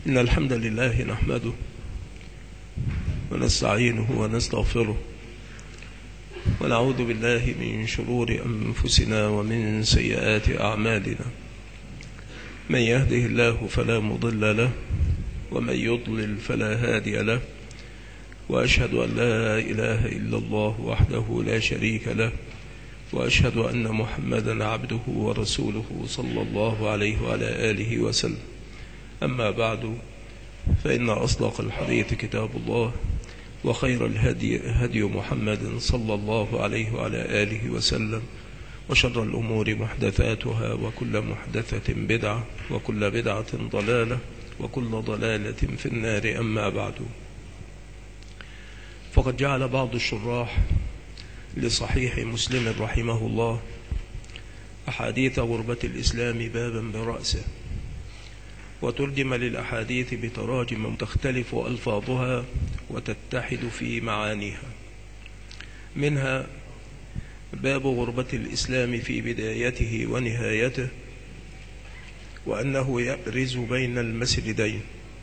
إن الحمد لله نحمده ونستعينه ونستغفره ونعوذ بالله من شرور أنفسنا ومن سيئات أعمالنا. من يهده الله فلا مضل له ومن يضلل فلا هادي له، وأشهد أن لا إله إلا الله وحده لا شريك له، وأشهد أن محمدا عبده ورسوله صلى الله عليه وعلى آله وسلم. أما بعد، فإن أصدق الحديث كتاب الله، وخير الهدي هدي محمد صلى الله عليه وعلى آله وسلم، وشر الأمور محدثاتها، وكل محدثة بدعة، وكل بدعة ضلالة، وكل ضلالة في النار. أما بعد، فقد جعل بعض الشراح لصحيح مسلم رحمه الله أحاديث غربة الإسلام بابا برأسه، وترجم للأحاديث بتراجم تختلف ألفاظها وتتحد في معانيها. منها باب غربة الإسلام في بدايته ونهايته، وأنه يبرز بين المسردين،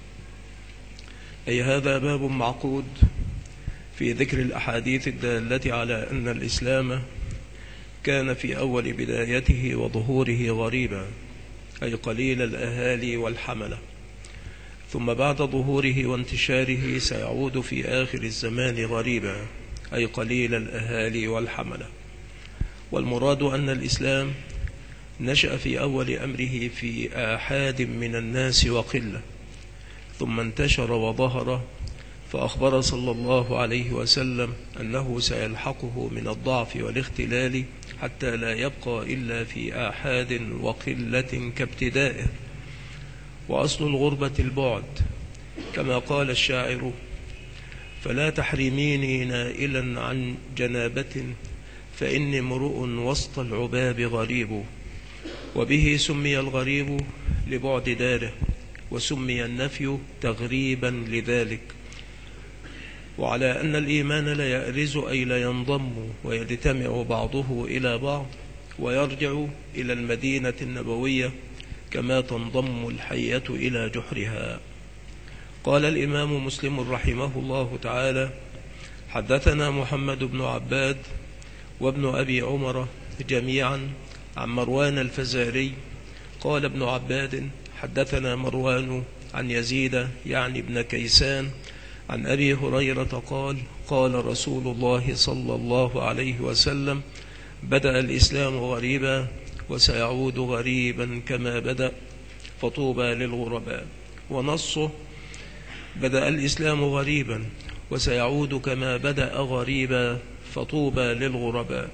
أي هذا باب معقود في ذكر الأحاديث الدالة على أن الإسلام كان في أول بدايته وظهوره غريبا، أي قليل الأهالي والحملة، ثم بعد ظهوره وانتشاره سيعود في آخر الزمان غريبا، أي قليل الأهالي والحملة. والمراد أن الإسلام نشأ في أول أمره في آحاد من الناس وقلة، ثم انتشر وظهر، فأخبر صلى الله عليه وسلم أنه سيلحقه من الضعف والاختلال حتى لا يبقى إلا في آحاد وقلة كابتدائه. وأصل الغربة البعد، كما قال الشاعر: فلا تحرميني نائلا عن جنابة، فإني امرؤ وسط العباب غريب. وبه سمي الغريب لبعد داره، وسمي النفي تغريبا لذلك. وعلى أن الإيمان لا يأرز، أي لا ينضم ويجتمع بعضه إلى بعض ويرجع إلى المدينة النبوية كما تنضم الحية إلى جحرها. قال الإمام مسلم رحمه الله تعالى: حدثنا محمد بن عباد وابن أبي عمر جميعا عن مروان الفزاري. قال ابن عباد: حدثنا مروان عن يزيد يعني ابن كيسان عن أبي هريرة قال: قال رسول الله صلى الله عليه وسلم: بدأ الإسلام غريبا وسيعود غريبا كما بدأ، فطوبى للغرباء. ونصه: بدأ الإسلام غريبا وسيعود كما بدأ غريبا، فطوبى للغرباء.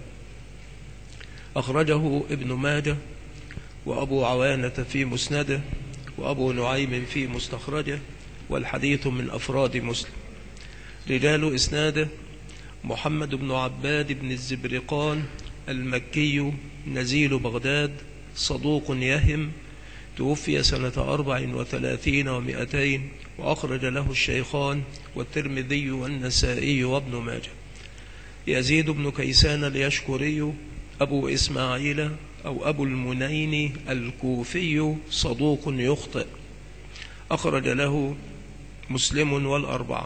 أخرجه ابن ماجه وأبو عوانة في مسنده، وأبو نعيم في مستخرجه، والحديث من أفراد مسلم. رجال إسناده: محمد بن عباد بن الزبرقان المكي نزيل بغداد، صدوق يهم، توفي سنة 34 و200، وأخرج له الشيخان والترمذي والنسائي وابن ماجه. يزيد بن كيسان اليشكري أبو إسماعيل أو أبو المنين الكوفي، صدوق يخطئ، أخرج له مسلم والأربعة.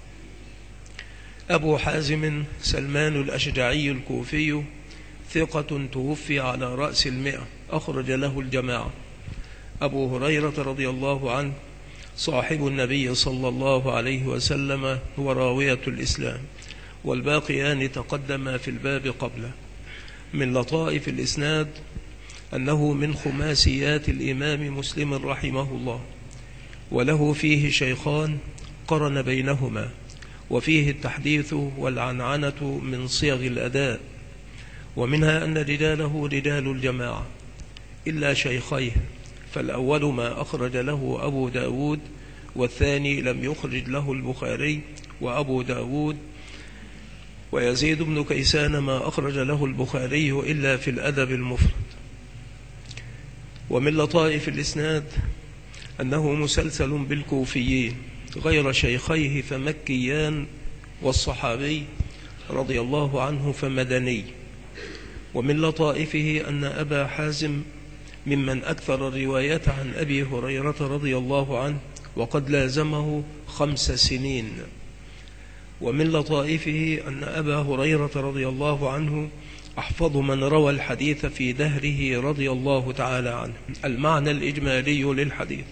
أبو حازم سلمان الأشجعي الكوفي، ثقة، توفي على رأس 100، أخرج له الجماعة. أبو هريرة رضي الله عنه صاحب النبي صلى الله عليه وسلم هو راوية الإسلام، والباقيان تقدما في الباب قبله. من لطائف الإسناد أنه من خماسيات الإمام مسلم رحمه الله، وله فيه شيخان قرن بينهما، وفيه التحديث والعنعنة من صيغ الأداء. ومنها أن رجاله رجال الجماعة إلا شيخيه، فالأول ما أخرج له أبو داود، والثاني لم يخرج له البخاري وأبو داود. ويزيد بن كيسان ما أخرج له البخاري إلا في الأدب المفرد. ومن لطائف الإسناد أنه مسلسل بالكوفيين غير شيخيه فمكيان، والصحابي رضي الله عنه فمدني. ومن لطائفه أن أبا حازم ممن أكثر الرواية عن أبي هريرة رضي الله عنه، وقد لازمه 5 سنين. ومن لطائفه أن أبا هريرة رضي الله عنه أحفظ من روى الحديث في دهره رضي الله تعالى عنه. المعنى الإجمالي للحديث: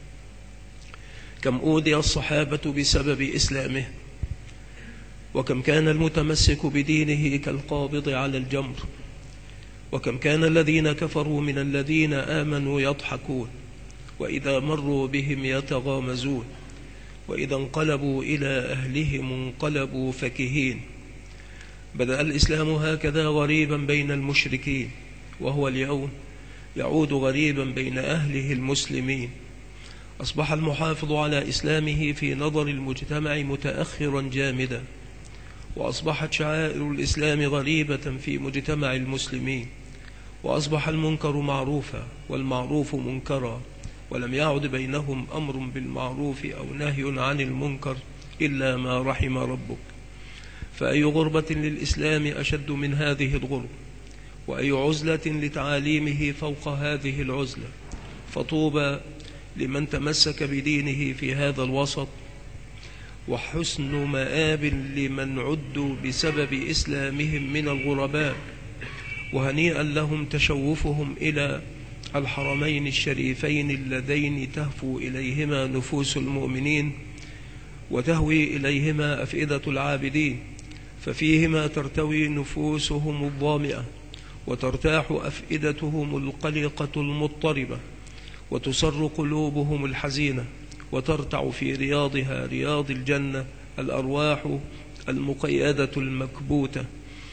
كم أوذي الصحابة بسبب إسلامه، وكم كان المتمسك بدينه كالقابض على الجمر، وكم كان الذين كفروا من الذين آمنوا يضحكون، وإذا مروا بهم يتغامزون، وإذا انقلبوا إلى أهلهم انقلبوا فكهين. بدأ الإسلام هكذا غريبا بين المشركين، وهو اليوم يعود غريبا بين أهله المسلمين. أصبح المحافظ على إسلامه في نظر المجتمع متأخرا جامدا، وأصبحت شعائر الإسلام غريبة في مجتمع المسلمين، وأصبح المنكر معروفا والمعروف منكرا، ولم يعد بينهم أمر بالمعروف أو نهي عن المنكر إلا ما رحم ربك. فأي غربة للإسلام أشد من هذه الغربة، وأي عزلة لتعاليمه فوق هذه العزلة. فطوبى لمن تمسك بدينه في هذا الوسط، وحسن مآب لمن عدوا بسبب إسلامهم من الغرباء، وهنيئا لهم تشوفهم إلى الحرمين الشريفين اللذين تهفو إليهما نفوس المؤمنين وتهوي إليهما أفئدة العابدين، ففيهما ترتوي نفوسهم الظامئة، وترتاح أفئدتهم القلقة المضطربة، وتسر قلوبهم الحزينة، وترتع في رياضها رياض الجنة الأرواح المقيدة المكبوتة.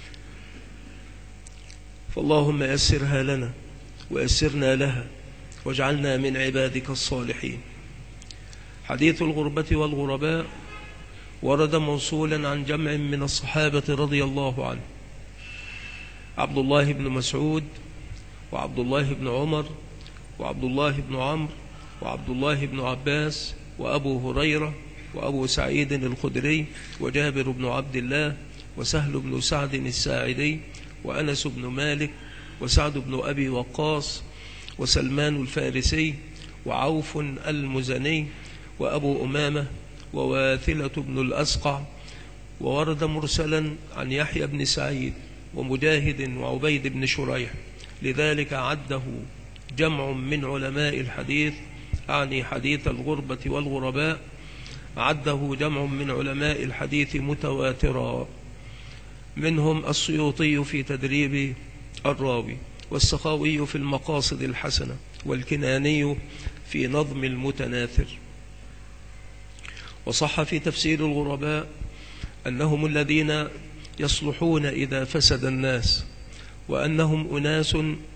فاللهم يسرها لنا ويسرنا لها، واجعلنا من عبادك الصالحين. حديث الغربة والغرباء ورد موصولا عن جمع من الصحابة رضي الله عنه: عبد الله بن مسعود، وعبد الله بن عمر، وعبد الله بن عمرو، وعبد الله بن عباس، وأبو هريرة، وأبو سعيد الخدري، وجابر بن عبد الله، وسهل بن سعد الساعدي، وأنس بن مالك، وسعد بن أبي وقاص، وسلمان الفارسي، وعوف المزني، وأبو أمامة، وواثلة بن الأسقع. وورد مرسلا عن يحيى بن سعيد ومجاهد وعبيد بن شريح، لذلك عده جمع من علماء الحديث، أعني حديث الغربة والغرباء، عده جمع من علماء الحديث متواترا، منهم السيوطي في تدريب الراوي، والسخاوي في المقاصد الحسنة، والكناني في نظم المتناثر. وصح في تفسير الغرباء أنهم الذين يصلحون إذا فسد الناس، وأنهم أناس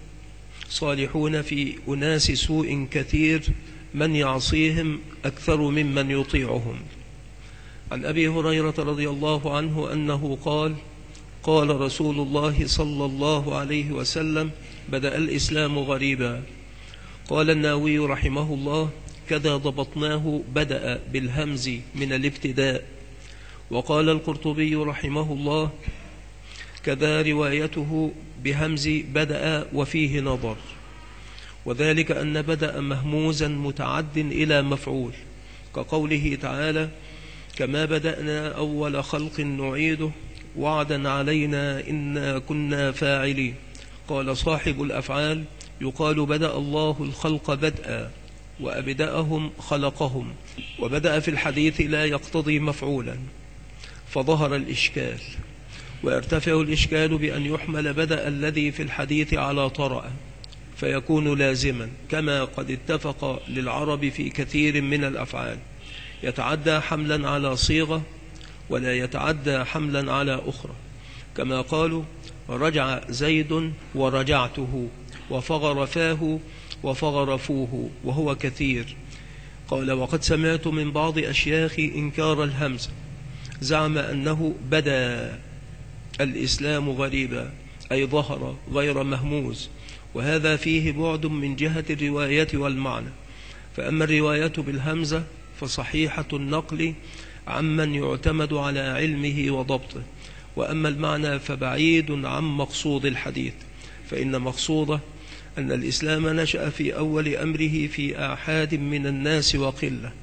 صالحون في أناس سوء كثير، من يعصيهم أكثر ممن يطيعهم. عن أبي هريرة رضي الله عنه أنه قال: قال رسول الله صلى الله عليه وسلم: بدأ الإسلام غريبا. قال النووي رحمه الله: كذا ضبطناه، بدأ بالهمز من الابتداء. وقال القرطبي رحمه الله: كذا روايته بهمز بدأ وفيه نظر، وذلك أن بدأ مهموزا متعد إلى مفعول، كقوله تعالى: كما بدأنا أول خلق نعيده وعدا علينا إنا كنا فاعلين. قال صاحب الأفعال: يقال بدأ الله الخلق بدءا، وأبدأهم خلقهم. وبدأ في الحديث لا يقتضي مفعولا، فظهر الإشكال، ويرتفع الإشكال بأن يحمل بدأ الذي في الحديث على طرأ فيكون لازما، كما قد اتفق للعرب في كثير من الأفعال، يتعدى حملا على صيغة ولا يتعدى حملا على أخرى، كما قالوا: رجع زيد ورجعته، وفغر فاه وفغر فوه، وهو كثير. قال: وقد سمعت من بعض أشياخي إنكار الهمزة، زعم أنه بدا الإسلام غريبا، أي ظهر غير مهموز، وهذا فيه بعد من جهة الرواية والمعنى. فأما الرواية بالهمزة فصحيحة النقل عمن يعتمد على علمه وضبطه، وأما المعنى فبعيد عن مقصود الحديث، فإن مقصوده أن الإسلام نشأ في أول أمره في آحاد من الناس وقلة،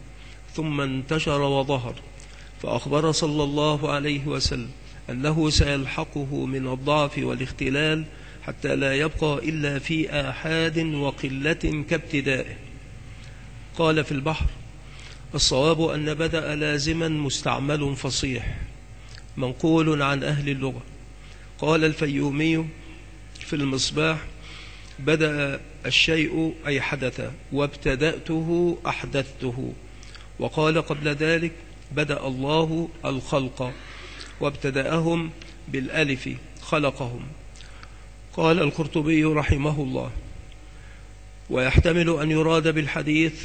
ثم انتشر وظهر، فأخبر صلى الله عليه وسلم أنه سيلحقه من الضعف والاختلال حتى لا يبقى إلا في آحاد وقلة كابتدائه. قال في البحر: الصواب أن بدأ لازما مستعمل فصيح منقول عن أهل اللغة. قال الفيومي في المصباح: بدأ الشيء أي حدث، وابتدأته أحدثته. وقال قبل ذلك: بدأ الله الخلق، وابتدأهم بالألف خلقهم. قال القرطبي رحمه الله: ويحتمل أن يراد بالحديث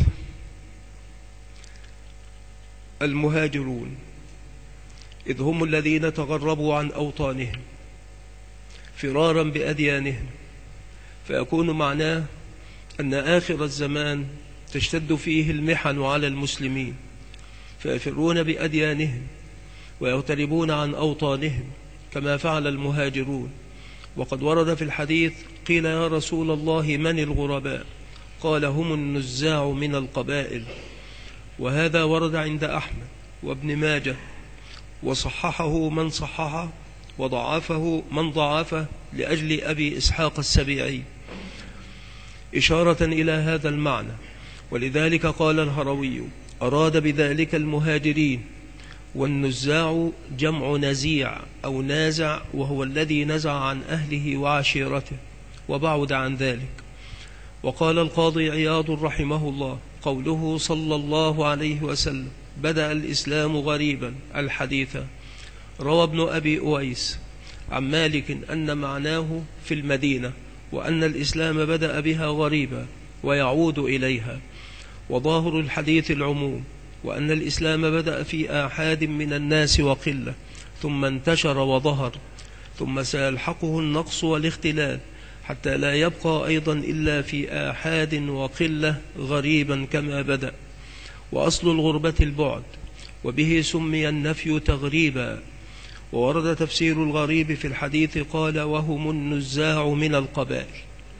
المهاجرون، إذ هم الذين تغربوا عن أوطانهم فرارا بأديانهم، فيكون معناه أن آخر الزمان تشتد فيه المحن على المسلمين، فيفرون بأديانهم ويغتربون عن أوطانهم كما فعل المهاجرون. وقد ورد في الحديث: قيل يا رسول الله من الغرباء؟ قال: هم النزاع من القبائل. وهذا ورد عند أحمد وابن ماجه، وصححه من صححه وضعفه من ضعفه لأجل أبي إسحاق السبيعي، إشارة إلى هذا المعنى. ولذلك قال الهروي: أراد بذلك المهاجرين، والنزاع جمع نزيع أو نازع، وهو الذي نزع عن أهله وعشيرته وبعد عن ذلك. وقال القاضي عياض رحمه الله: قوله صلى الله عليه وسلم بدأ الإسلام غريبا الحديث، روى ابن أبي أويس عن مالك أن معناه في المدينة، وأن الإسلام بدأ بها غريبا ويعود إليها. وظاهر الحديث العموم، وأن الإسلام بدأ في آحاد من الناس وقلة، ثم انتشر وظهر، ثم سيلحقه النقص والاختلال حتى لا يبقى أيضا إلا في آحاد وقلة غريبا كما بدأ. وأصل الغربة البعد، وبه سمي النفي تغريبا. وورد تفسير الغريب في الحديث قال: وهم النزاع من القبائل.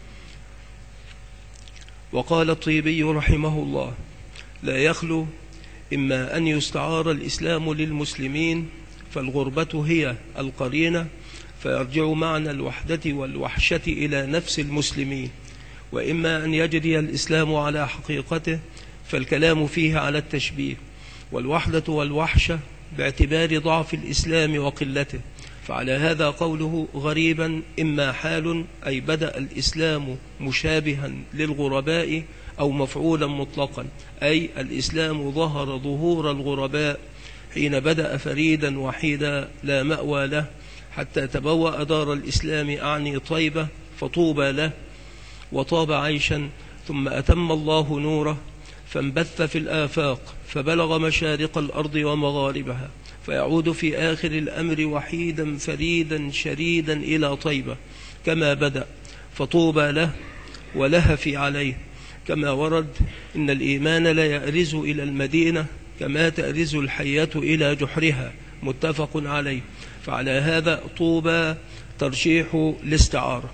وقال الطيبي رحمه الله: لا يخلو إما أن يستعار الإسلام للمسلمين فالغربة هي القرينة، فيرجع معنى الوحدة والوحشة إلى نفس المسلمين، وإما أن يجري الإسلام على حقيقته فالكلام فيه على التشبيه، والوحدة والوحشة باعتبار ضعف الإسلام وقلته. فعلى هذا قوله غريبا إما حال أي بدأ الإسلام مشابها للغرباء، أو مفعولا مطلقا أي الإسلام ظهر ظهور الغرباء حين بدأ فريدا وحيدا لا مأوى له، حتى تبوأ دار الإسلام أعني طيبة فطوبى له، وطاب عيشا، ثم أتم الله نوره فانبث في الآفاق فبلغ مشارق الأرض ومغاربها، فيعود في آخر الأمر وحيدا فريدا شريدا إلى طيبة كما بدأ، فطوبى له ولهف عليه، كما ورد: إن الإيمان لا يأرز إلى المدينة كما تأرز الحية إلى جحرها، متفق عليه. فعلى هذا طوبى ترشيح الاستعارة.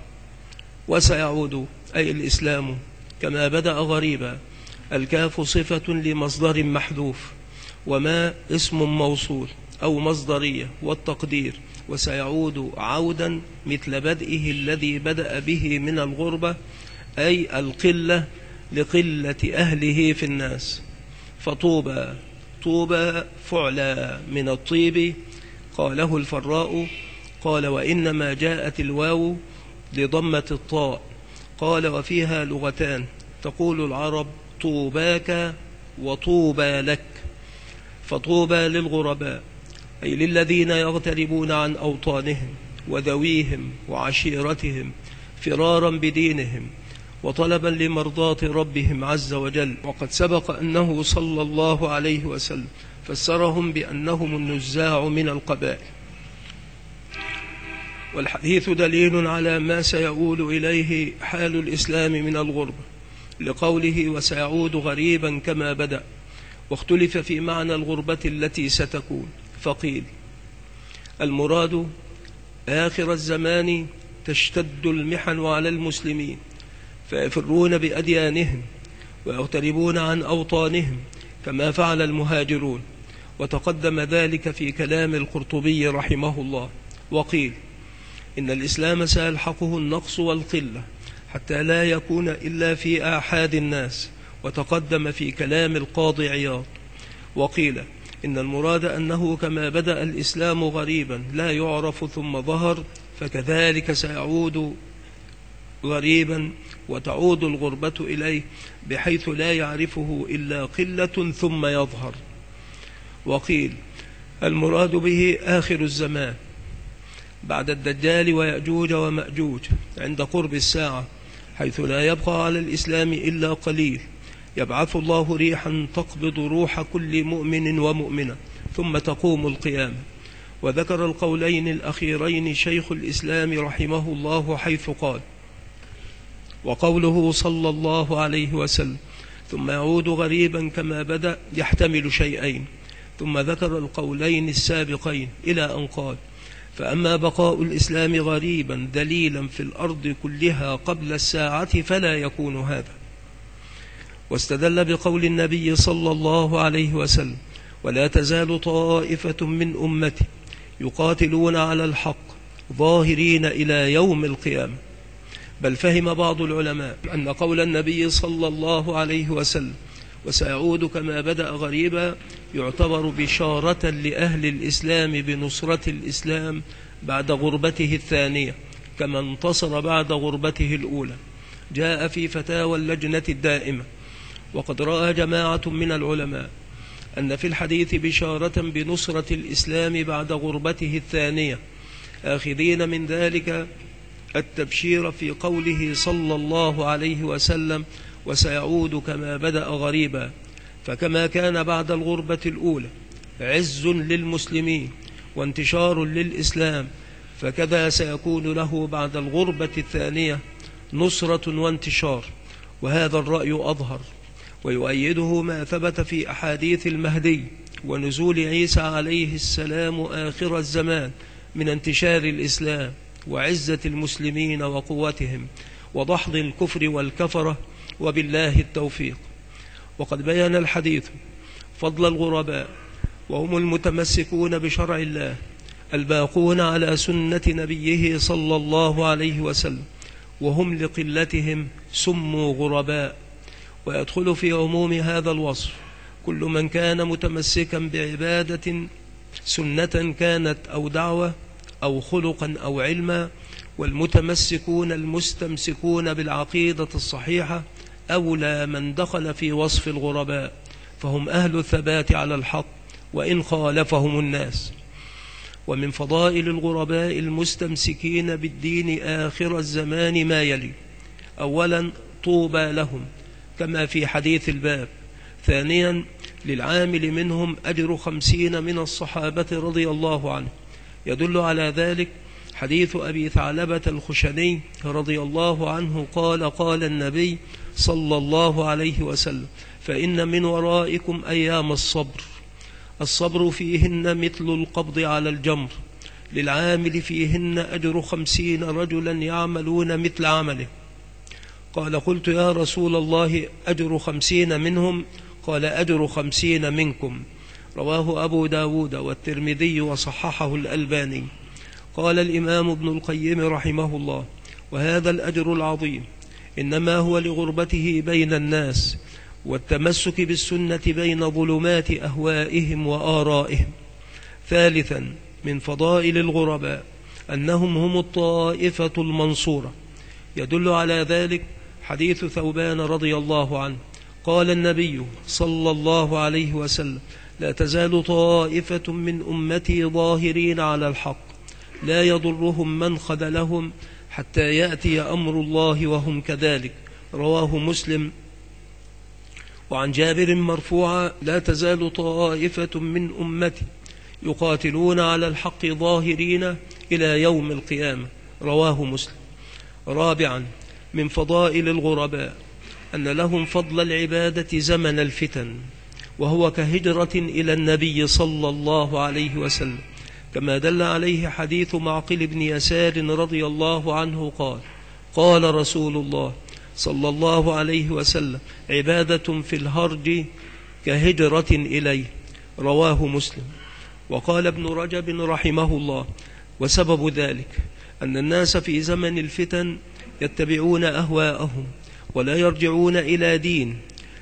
وسيعود أي الإسلام كما بدأ غريبا، الكاف صفة لمصدر محذوف، وما اسم موصول أو مصدرية، والتقدير وسيعود عودا مثل بدئه الذي بدأ به من الغربة، أي القلة لقلة أهله في الناس. فطوبى طوبى فعلى من الطيب، قاله الفراء. قال: وإنما جاءت الواو لضمة الطاء. قال: وفيها لغتان، تقول العرب طوباك وطوبى لك. فطوبى للغرباء أي للذين يغتربون عن أوطانهم وذويهم وعشيرتهم فرارا بدينهم وطلبا لمرضاة ربهم عز وجل. وقد سبق أنه صلى الله عليه وسلم فسرهم بأنهم النزاع من القبائل. والحديث دليل على ما سيؤول إليه حال الإسلام من الغربة، لقوله: وسيعود غريبا كما بدأ. واختلف في معنى الغربة التي ستكون، فقيل: المراد آخر الزمان تشتد المحن على المسلمين فيفرون بأديانهم ويغتربون عن أوطانهم كما فعل المهاجرون، وتقدم ذلك في كلام القرطبي رحمه الله. وقيل إن الإسلام سيلحقه النقص والقلة حتى لا يكون إلا في آحاد الناس، وتقدم في كلام القاضي عياض. وقيل إن المراد أنه كما بدأ الإسلام غريبا لا يعرف ثم ظهر، فكذلك سيعود غريبا وتعود الغربة إليه بحيث لا يعرفه إلا قلة ثم يظهر. وقيل المراد به آخر الزمان بعد الدجال ويأجوج ومأجوج عند قرب الساعة، حيث لا يبقى على الإسلام إلا قليل، يبعث الله ريحا تقبض روح كل مؤمن ومؤمنة ثم تقوم القيامة. وذكر القولين الأخيرين شيخ الإسلام رحمه الله حيث قال: وقوله صلى الله عليه وسلم ثم يعود غريبا كما بدأ يحتمل شيئين، ثم ذكر القولين السابقين إلى أن قال: فأما بقاء الإسلام غريبا دليلا في الأرض كلها قبل الساعة فلا يكون هذا. واستدل بقول النبي صلى الله عليه وسلم: ولا تزال طائفة من أمتي يقاتلون على الحق ظاهرين إلى يوم القيامة. بل فهم بعض العلماء أن قول النبي صلى الله عليه وسلم وسيعود كما بدأ غريبا يعتبر بشارة لأهل الإسلام بنصرة الإسلام بعد غربته الثانية كما انتصر بعد غربته الأولى. جاء في فتاوى اللجنة الدائمة: وقد رأى جماعة من العلماء أن في الحديث بشارة بنصرة الإسلام بعد غربته الثانية، آخذين من ذلك التبشير في قوله صلى الله عليه وسلم: وسيعود كما بدأ غريبا. فكما كان بعد الغربة الأولى عز للمسلمين وانتشار للإسلام، فكذا سيكون له بعد الغربة الثانية نصرة وانتشار. وهذا الرأي أظهر، ويؤيده ما ثبت في أحاديث المهدي ونزول عيسى عليه السلام آخر الزمان من انتشار الإسلام وعزة المسلمين وقوتهم وضحض الكفر والكفرة، وبالله التوفيق. وقد بيان الحديث فضل الغرباء، وهم المتمسكون بشرع الله الباقون على سنة نبيه صلى الله عليه وسلم، وهم لقلتهم سموا غرباء. ويدخل في عموم هذا الوصف كل من كان متمسكا بعبادة سنة كانت أو دعوة أو خلقا أو علما. والمتمسكون المستمسكون بالعقيدة الصحيحة أولى من دخل في وصف الغرباء، فهم أهل الثبات على الحق وإن خالفهم الناس. ومن فضائل الغرباء المستمسكين بالدين آخر الزمان ما يلي: أولا طوبى لهم كما في حديث الباب. ثانيا للعامل منهم أجر 50 من الصحابة رضي الله عنه. يدل على ذلك حديث أبي ثعلبة الخشني رضي الله عنه قال: قال النبي صلى الله عليه وسلم: فإن من ورائكم أيام الصبر فيهن مثل القبض على الجمر، للعامل فيهن أجر 50 رجلا يعملون مثل عمله. قال: قلت يا رسول الله أجر 50 منهم؟ قال: أجر 50 منكم. رواه أبو داود والترمذي وصححه الألباني. قال الإمام ابن القيم رحمه الله: وهذا الأجر العظيم إنما هو لغربته بين الناس والتمسك بالسنة بين ظلمات أهوائهم وآرائهم. ثالثا من فضائل الغرباء أنهم هم الطائفة المنصورة. يدل على ذلك حديث ثوبان رضي الله عنه قال النبي صلى الله عليه وسلم: لا تزال طائفة من أمتي ظاهرين على الحق لا يضرهم من خذلهم حتى يأتي أمر الله وهم كذلك. رواه مسلم. وعن جابر مرفوعا: لا تزال طائفة من أمتي يقاتلون على الحق ظاهرين إلى يوم القيامة. رواه مسلم. رابعا من فضائل الغرباء أن لهم فضل العبادة زمن الفتن، وهو كهجرة إلى النبي صلى الله عليه وسلم، كما دل عليه حديث معقل بن يسار رضي الله عنه قال: قال رسول الله صلى الله عليه وسلم: عبادة في الهرج كهجرة إليه، رواه مسلم. وقال ابن رجب رحمه الله: وسبب ذلك أن الناس في زمن الفتن يتبعون أهواءهم ولا يرجعون إلى دين،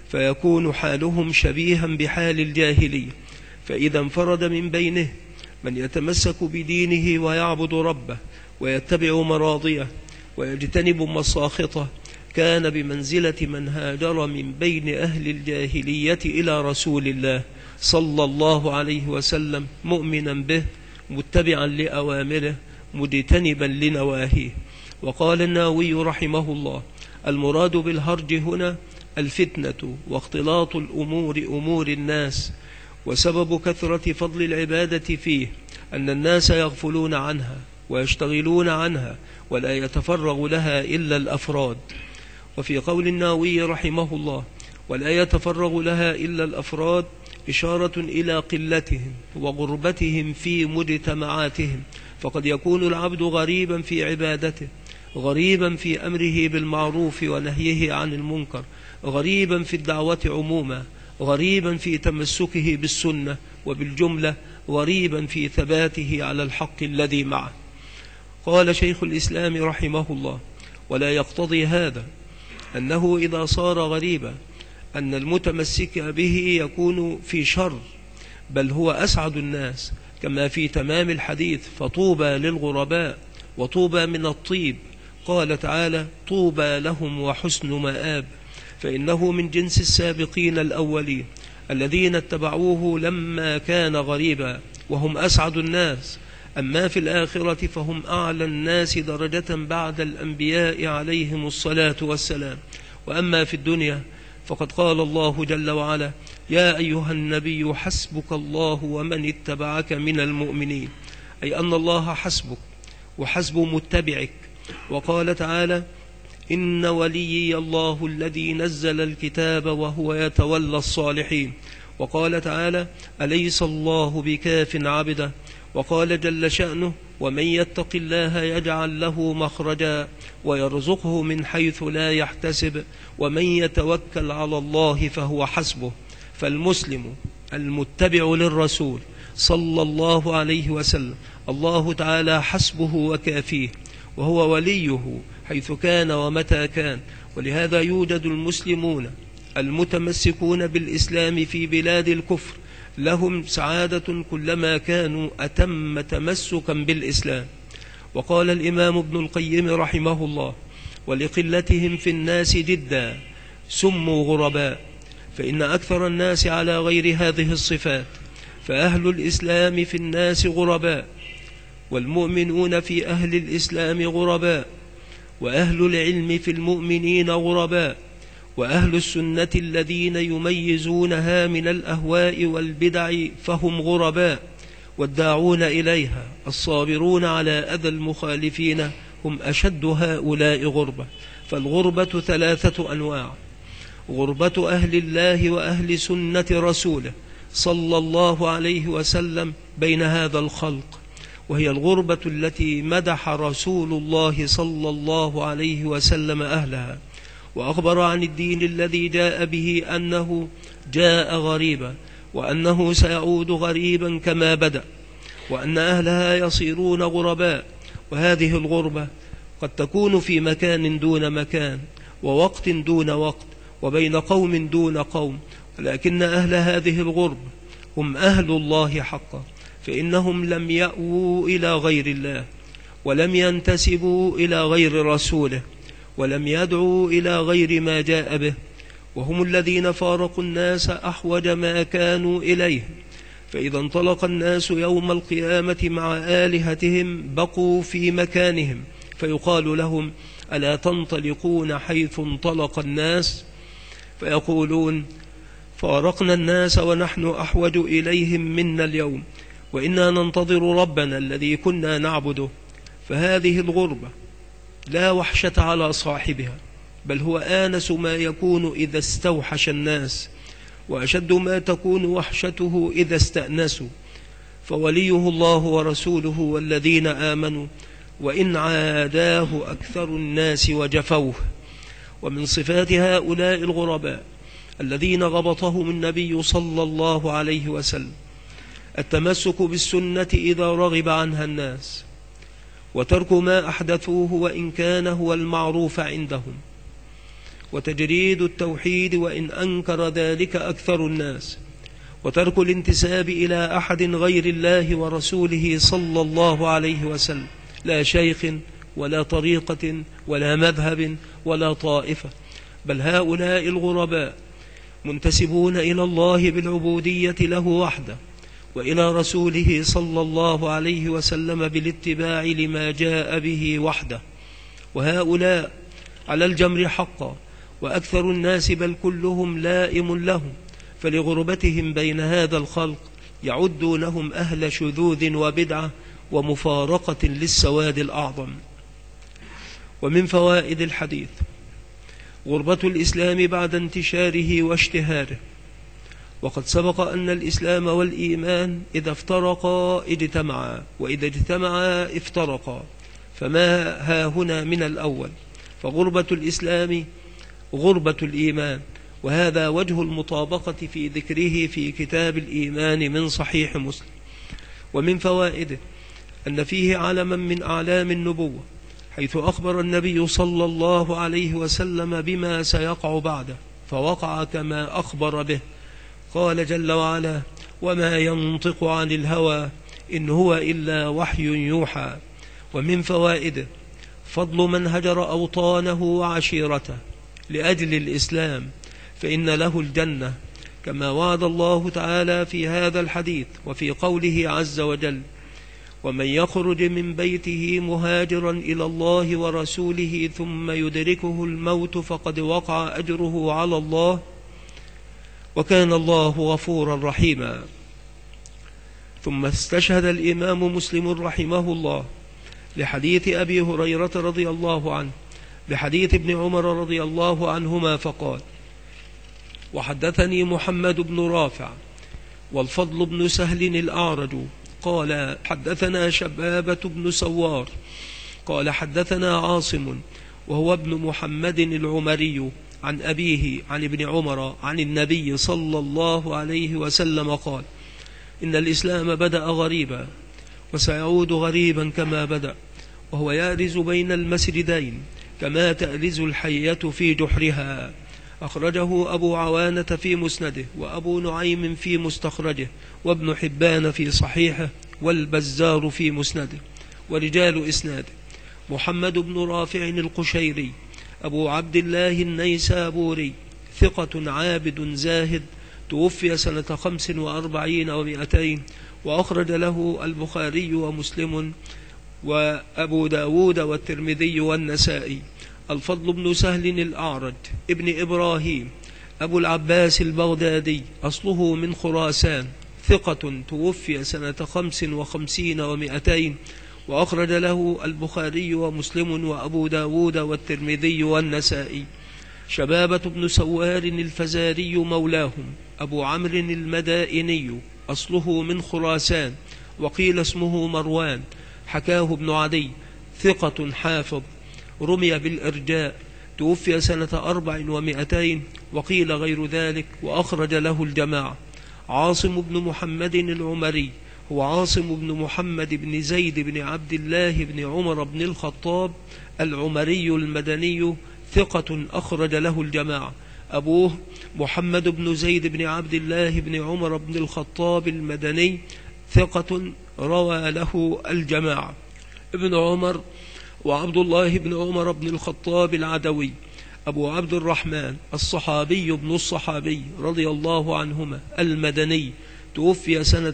فيكون حالهم شبيها بحال الجاهلية. فإذا انفرد من بينه من يتمسك بدينه ويعبد ربه ويتبع مراضيه ويجتنب مساخطه، كان بمنزلة من هاجر من بين أهل الجاهلية إلى رسول الله صلى الله عليه وسلم، مؤمنا به متبعا لأوامره مجتنبا لنواهيه. وقال النووي رحمه الله: المراد بالهرج هنا الفتنة واختلاط الأمور أمور الناس، وسبب كثرة فضل العبادة فيه أن الناس يغفلون عنها ويشتغلون عنها ولا يتفرغ لها إلا الأفراد. وفي قول النووي رحمه الله: ولا يتفرغ لها إلا الأفراد، إشارة إلى قلتهم وغربتهم في مجتمعاتهم، فقد يكون العبد غريبا في عبادته، غريبا في أمره بالمعروف ونهيه عن المنكر، غريبا في الدعوة عموما، غريبا في تمسكه بالسنة، وبالجملة غريبا في ثباته على الحق الذي معه. قال شيخ الإسلام رحمه الله: ولا يقتضي هذا أنه إذا صار غريبا أن المتمسك به يكون في شر، بل هو أسعد الناس، كما في تمام الحديث: فطوبى للغرباء وطوبى من الطيب. قال تعالى: طوبى لهم وحسن مآب، فإنه من جنس السابقين الأولين الذين اتبعوه لما كان غريبا، وهم أسعد الناس. أما في الآخرة فهم أعلى الناس درجة بعد الأنبياء عليهم الصلاة والسلام. وأما في الدنيا فقد قال الله جل وعلا: يا أيها النبي حسبك الله ومن اتبعك من المؤمنين، أي أن الله حسبك وحسب متبعك. وقال تعالى: إن وليي الله الذي نزل الكتاب وهو يتولى الصالحين. وقال تعالى: أليس الله بكاف عبده. وقال جل شأنه: ومن يتق الله يجعل له مخرجا ويرزقه من حيث لا يحتسب ومن يتوكل على الله فهو حسبه. فالمسلم المتبع للرسول صلى الله عليه وسلم الله تعالى حسبه وكافيه، وهو وليه حيث كان ومتى كان. ولهذا يوجد المسلمون المتمسكون بالإسلام في بلاد الكفر لهم سعادة كلما كانوا أتم تمسكا بالإسلام. وقال الإمام ابن القيم رحمه الله: ولقلتهم في الناس جدا سموا غرباء، فإن أكثر الناس على غير هذه الصفات، فأهل الإسلام في الناس غرباء، والمؤمنون في أهل الإسلام غرباء، وأهل العلم في المؤمنين غرباء، وأهل السنة الذين يميزونها من الأهواء والبدع فهم غرباء، والداعون إليها الصابرون على أذى المخالفين هم أشد هؤلاء غربة. فالغربة 3 أنواع: غربة أهل الله وأهل سنة رسوله صلى الله عليه وسلم بين هذا الخلق، وهي الغربة التي مدح رسول الله صلى الله عليه وسلم أهلها، وأخبر عن الدين الذي جاء به أنه جاء غريبا، وأنه سيعود غريبا كما بدأ، وأن أهلها يصيرون غرباء. وهذه الغربة قد تكون في مكان دون مكان، ووقت دون وقت، وبين قوم دون قوم، ولكن أهل هذه الغربة هم أهل الله حقا، فإنهم لم يأووا إلى غير الله، ولم ينتسبوا إلى غير رسوله، ولم يدعوا إلى غير ما جاء به، وهم الذين فارقوا الناس أحوج ما كانوا إليه. فإذا انطلق الناس يوم القيامة مع آلهتهم بقوا في مكانهم، فيقال لهم: ألا تنطلقون حيث انطلق الناس؟ فيقولون: فارقنا الناس ونحن أحوج إليهم منا اليوم، وإنا ننتظر ربنا الذي كنا نعبده. فهذه الغربة لا وحشة على صاحبها، بل هو آنس ما يكون إذا استوحش الناس، وأشد ما تكون وحشته إذا استأنسوا. فوليه الله ورسوله والذين آمنوا، وإن عاداه أكثر الناس وجفوه. ومن صفات هؤلاء الغرباء الذين غبطهم النبي صلى الله عليه وسلم: التمسك بالسنة إذا رغب عنها الناس، وترك ما أحدثوه وإن كان هو المعروف عندهم، وتجريد التوحيد وإن أنكر ذلك أكثر الناس، وترك الانتساب إلى أحد غير الله ورسوله صلى الله عليه وسلم، لا شيخ ولا طريقة ولا مذهب ولا طائفة، بل هؤلاء الغرباء منتسبون إلى الله بالعبودية له وحده، وإلى رسوله صلى الله عليه وسلم بالاتباع لما جاء به وحده. وهؤلاء على الجمر حقا، وأكثر الناس بل كلهم لائم لهم، فلغربتهم بين هذا الخلق يعدونهم أهل شذوذ وبدعة ومفارقة للسواد الأعظم. ومن فوائد الحديث: غربة الإسلام بعد انتشاره واشتهاره. وقد سبق أن الإسلام والإيمان إذا افترقا اجتمعا، وإذا اجتمعا افترقا، فما ها هنا من الأول، فغربة الإسلام غربة الإيمان، وهذا وجه المطابقة في ذكره في كتاب الإيمان من صحيح مسلم. ومن فوائده أن فيه علما من أعلام النبوة، حيث أخبر النبي صلى الله عليه وسلم بما سيقع بعده، فوقع كما أخبر به. قال جل وعلا: وما ينطق عن الهوى إن هو إلا وحي يوحى. ومن فوائده فضل من هجر أوطانه وعشيرته لأجل الإسلام، فإن له الجنة، كما وعد الله تعالى في هذا الحديث وفي قوله عز وجل: ومن يخرج من بيته مهاجرا إلى الله ورسوله ثم يدركه الموت فقد وقع أجره على الله وكان الله غفورا رحيما. ثم استشهد الإمام مسلم رحمه الله لحديث أبي هريرة رضي الله عنه بحديث ابن عمر رضي الله عنهما فقال: وحدثني محمد بن رافع والفضل بن سهل الأعرج قال حدثنا شبابة بن سوار قال حدثنا عاصم وهو ابن محمد العمري عن أبيه عن ابن عمر عن النبي صلى الله عليه وسلم قال: إن الإسلام بدأ غريبا وسيعود غريبا كما بدأ، وهو يأرز بين المسردين كما تأرز الحية في جحرها. أخرجه أبو عوانة في مسنده، وأبو نعيم في مستخرجه، وابن حبان في صحيحه، والبزار في مسنده. ورجال إسناده: محمد بن رافع القشيري أبو عبد الله النيسابوري، ثقة عابد زاهد، توفي سنة 45 و200، وأخرج له البخاري ومسلم وأبو داود والترمذي والنسائي. الفضل بن سهل الأعرج ابن إبراهيم أبو العباس البغدادي، أصله من خراسان، ثقة، توفي سنة 55 و200، وأخرج له البخاري ومسلم وأبو داود والترمذي والنسائي. شبابة بن سوار الفزاري مولاهم، أبو عمرو المدائني، أصله من خراسان، وقيل اسمه مروان، حكاه ابن عدي، ثقة حافظ، رمي بالإرجاء، توفي سنة 400 و200، وقيل غير ذلك، وأخرج له الجماعة. عاصم بن محمد العمري هو عاصم بن محمد بن زيد بن عبد الله بن عمر بن الخطاب العمري المدني، ثقة، أخرج له الجماعة. أبوه محمد بن زيد بن عبد الله بن عمر بن الخطاب المدني، ثقة، روى له الجماعة. ابن عمر وعبد الله بن عمر بن الخطاب العدوي أبو عبد الرحمن الصحابي ابن الصحابي رضي الله عنهما المدني، توفي سنة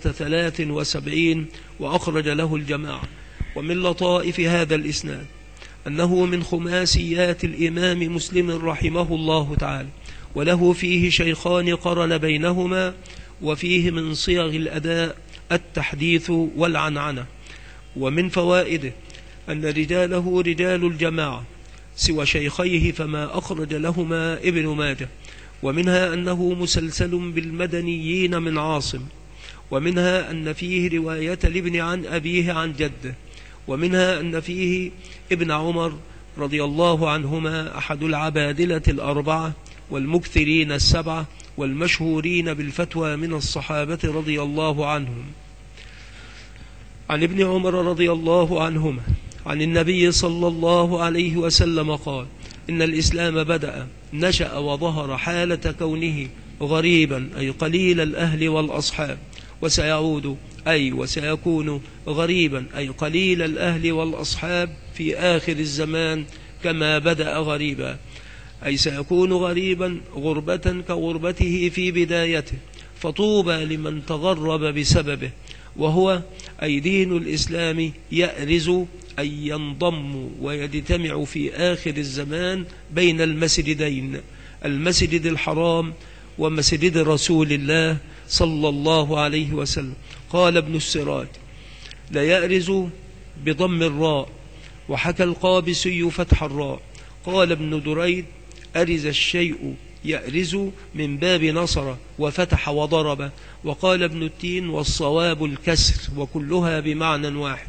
73، وأخرج له الجماعة. ومن لطائف هذا الإسناد أنه من خماسيات الإمام مسلم رحمه الله تعالى، وله فيه شيخان قرن بينهما، وفيه من صيغ الأداء التحديث والعنعنة. ومن فوائده أن رجاله رجال الجماعة سوى شيخيه فما أخرج لهما ابن ماجه. ومنها أنه مسلسل بالمدنيين من عاصم، ومنها أن فيه رواية الابن عن أبيه عن جده، ومنها أن فيه ابن عمر رضي الله عنهما أحد العبادلة الأربعة، والمكثرين السبعة والمشهورين بالفتوى من الصحابة رضي الله عنهم. عن ابن عمر رضي الله عنهما عن النبي صلى الله عليه وسلم قال: إن الإسلام بدأ نشأ وظهر حالة كونه غريبا أي قليل الأهل والأصحاب، وسيعود أي وسيكون غريبا أي قليل الأهل والأصحاب في آخر الزمان كما بدأ غريبا، أي سيكون غريبا غربة كغربته في بدايته، فطوبى لمن تغرب بسببه، وهو أي دين الإسلام يأرز أي ينضم ويجتمع في آخر الزمان بين المسجدين، المسجد الحرام ومسجد رسول الله صلى الله عليه وسلم. قال ابن السراج: لا يأرز بضم الراء، وحكى القابسي فتح الراء. قال ابن دريد: أرز الشيء يأرز من باب نصر وفتح وضرب. وقال ابن التين: والصواب الكسر، وكلها بمعنى واحد،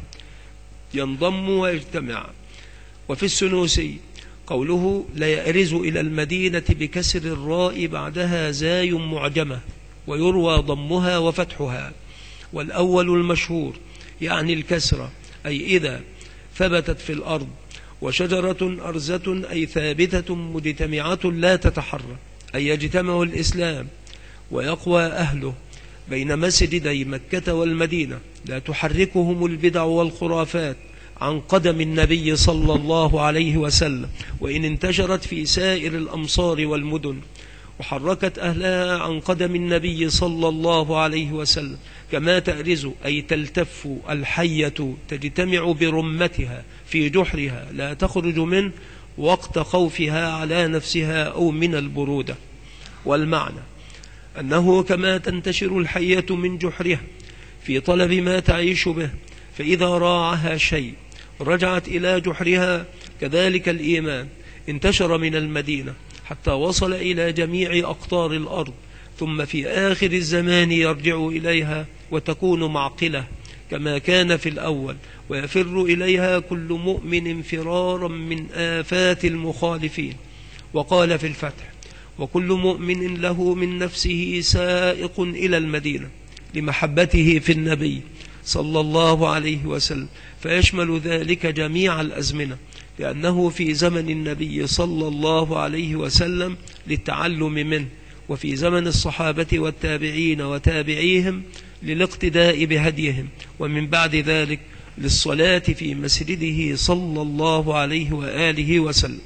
ينضم ويجتمع. وفي السنوسي قوله: لا يأرز إلى المدينة بكسر الراء بعدها زاي معجمة، ويروى ضمها وفتحها. والأول المشهور يعني الكسرة، أي إذا ثبتت في الأرض، وشجرة أرزة أي ثابتة مجتمعة لا تتحرك، أي يجتمع الإسلام ويقوى أهله بين مسجدي مكة والمدينة، لا تحركهم البدع والخرافات عن قدم النبي صلى الله عليه وسلم، وإن انتشرت في سائر الأمصار والمدن وحركت أهلها عن قدم النبي صلى الله عليه وسلم، كما تأرز أي تلتف الحية تجتمع برمتها في جحرها لا تخرج منه وقت خوفها على نفسها أو من البرودة. والمعنى أنه كما تنتشر الحية من جحرها في طلب ما تعيش به، فإذا راعها شيء رجعت إلى جحرها، كذلك الإيمان انتشر من المدينة حتى وصل إلى جميع أقطار الأرض، ثم في آخر الزمان يرجع إليها وتكون معقلة كما كان في الأول، ويفر إليها كل مؤمن فرارا من آفات المخالفين. وقال في الفتح: وكل مؤمن له من نفسه سائق إلى المدينة لمحبته في النبي صلى الله عليه وسلم، فيشمل ذلك جميع الأزمنة، لأنه في زمن النبي صلى الله عليه وسلم للتعلم منه، وفي زمن الصحابة والتابعين وتابعيهم للاقتداء بهديهم، ومن بعد ذلك للصلاة في مسجده صلى الله عليه وآله وسلم.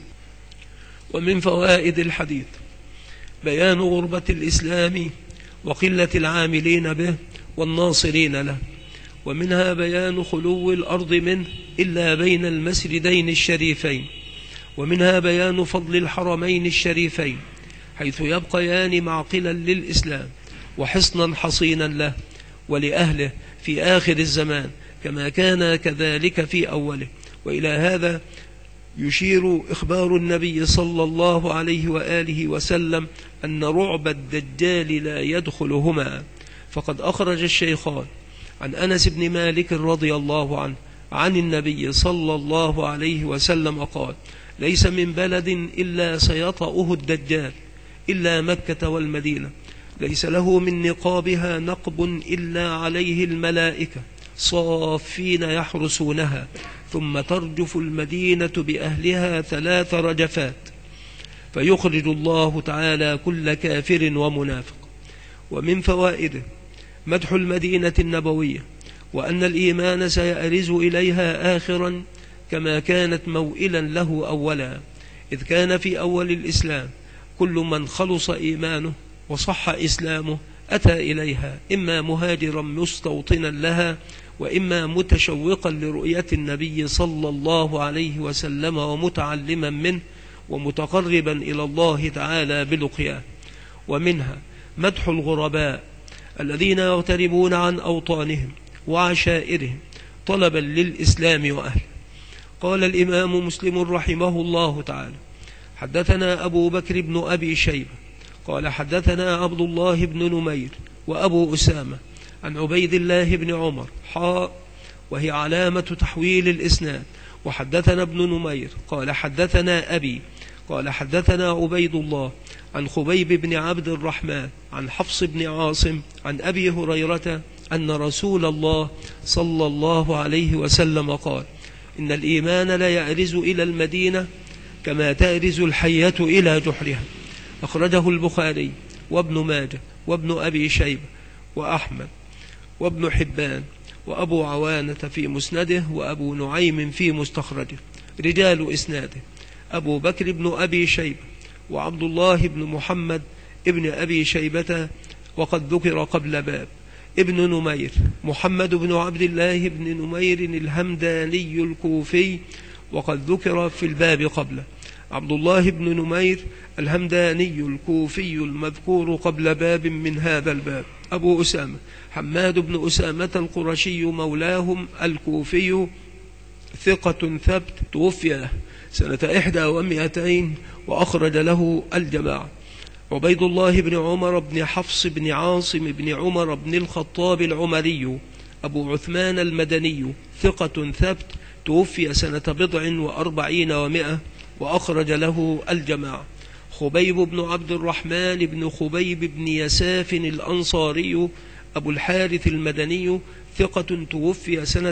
ومن فوائد الحديث بيان غربة الإسلام وقلة العاملين به والناصرين له، ومنها بيان خلو الأرض منه إلا بين المسجدين الشريفين، ومنها بيان فضل الحرمين الشريفين حيث يبقيان معقلا للإسلام وحصنا حصينا له ولأهله في آخر الزمان كما كان كذلك في أوله. وإلى هذا يشير إخبار النبي صلى الله عليه وآله وسلم أن رعب الدجال لا يدخلهما، فقد أخرج الشيخان عن أنس بن مالك رضي الله عنه عن النبي صلى الله عليه وسلم قال: ليس من بلد إلا سيطأه الدجال إلا مكة والمدينة، ليس له من نقابها نقب إلا عليه الملائكة صافين يحرسونها، ثم ترجف المدينة بأهلها 3 رجفات، فيخرج الله تعالى كل كافر ومنافق. ومن فوائده مدح المدينة النبوية، وأن الإيمان سيأرز إليها آخرا كما كانت موئلا له أولا، إذ كان في أول الإسلام كل من خلص إيمانه وصح إسلامه أتى إليها، إما مهاجرا مستوطنا لها، وإما متشوقا لرؤية النبي صلى الله عليه وسلم ومتعلما منه ومتقربا إلى الله تعالى بلقياه. ومنها مدح الغرباء الذين يغتربون عن أوطانهم وعشائرهم طلبا للإسلام وأهله. قال الإمام مسلم رحمه الله تعالى: حدثنا أبو بكر بن أبي شيبة قال حدثنا عبد الله بن نمير وأبو أسامة عن عبيد الله بن عمر وهي علامة تحويل الإسناد. وحدثنا ابن نمير قال حدثنا أبي قال حدثنا عبيد الله عن خبيب بن عبد الرحمن عن حفص بن عاصم عن أبي هريرة أن رسول الله صلى الله عليه وسلم قال: إن الإيمان لا يأرز إلى المدينة كما تأرز الحية إلى جحرها. أخرجه البخاري وابن ماجه وابن أبي شيبة وأحمد وابن حبان وأبو عوانة في مسنده وأبو نعيم في مستخرجه. رجال إسناده: أبو بكر بن أبي شيبة وعبد الله بن محمد ابن أبي شيبة وقد ذكر قبل باب. ابن نمير: محمد بن عبد الله بن نمير الهمداني الكوفي وقد ذكر في الباب قبله. عبد الله بن نمير الهمداني الكوفي المذكور قبل باب من هذا الباب. أبو أسامة: حماد بن أسامة القرشي مولاهم الكوفي ثقة ثبت، توفي سنة 100 وأخرج له الجماعة. عبيد الله بن عمر بن حفص بن عاصم بن عمر بن الخطاب العمري أبو عثمان المدني ثقة ثبت، توفي سنة 47 وأخرج له الجماعة. خبيب بن عبد الرحمن بن خبيب بن يساف الأنصاري أبو الحارث المدني ثقة، توفي سنة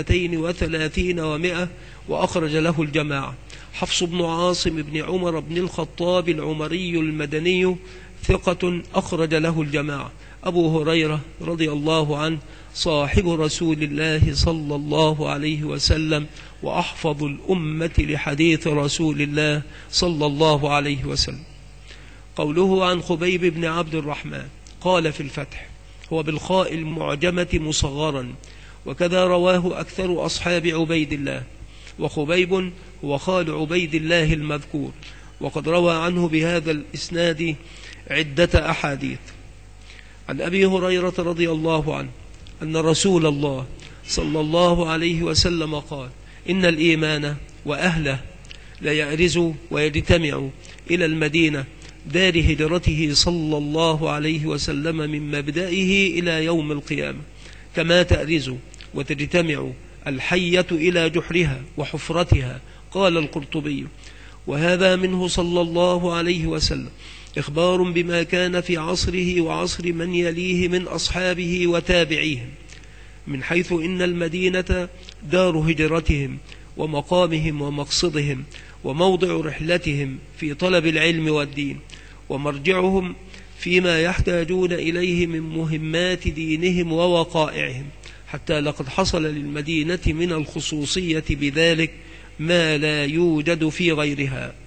32 وأخرج له الجماعة. حفص بن عاصم بن عمر بن الخطاب العمري المدني ثقة، أخرج له الجماعة. أبو هريرة رضي الله عنه صاحب رسول الله صلى الله عليه وسلم وأحفظ الأمة لحديث رسول الله صلى الله عليه وسلم. قوله عن خبيب بن عبد الرحمن قال في الفتح: هو بالخاء المعجمة مصغرا، وكذا رواه أكثر أصحاب عبيد الله. وخبيب هو خال عبيد الله المذكور، وقد روى عنه بهذا الإسناد عدة أحاديث. عن أبي هريرة رضي الله عنه أن رسول الله صلى الله عليه وسلم قال: إن الإيمان وأهله لا يأرز ويجتمع إلى المدينة دار هجرته صلى الله عليه وسلم من مبدئه إلى يوم القيامة، كما تأرز وتجتمع الحية إلى جحرها وحفرتها. قال القرطبي: وهذا منه صلى الله عليه وسلم إخبار بما كان في عصره وعصر من يليه من أصحابه وتابعيهم، من حيث إن المدينة دار هجرتهم ومقامهم ومقصدهم وموضع رحلتهم في طلب العلم والدين، ومرجعهم فيما يحتاجون إليه من مهمات دينهم ووقائعهم، حتى لقد حصل للمدينة من الخصوصية بذلك ما لا يوجد في غيرها.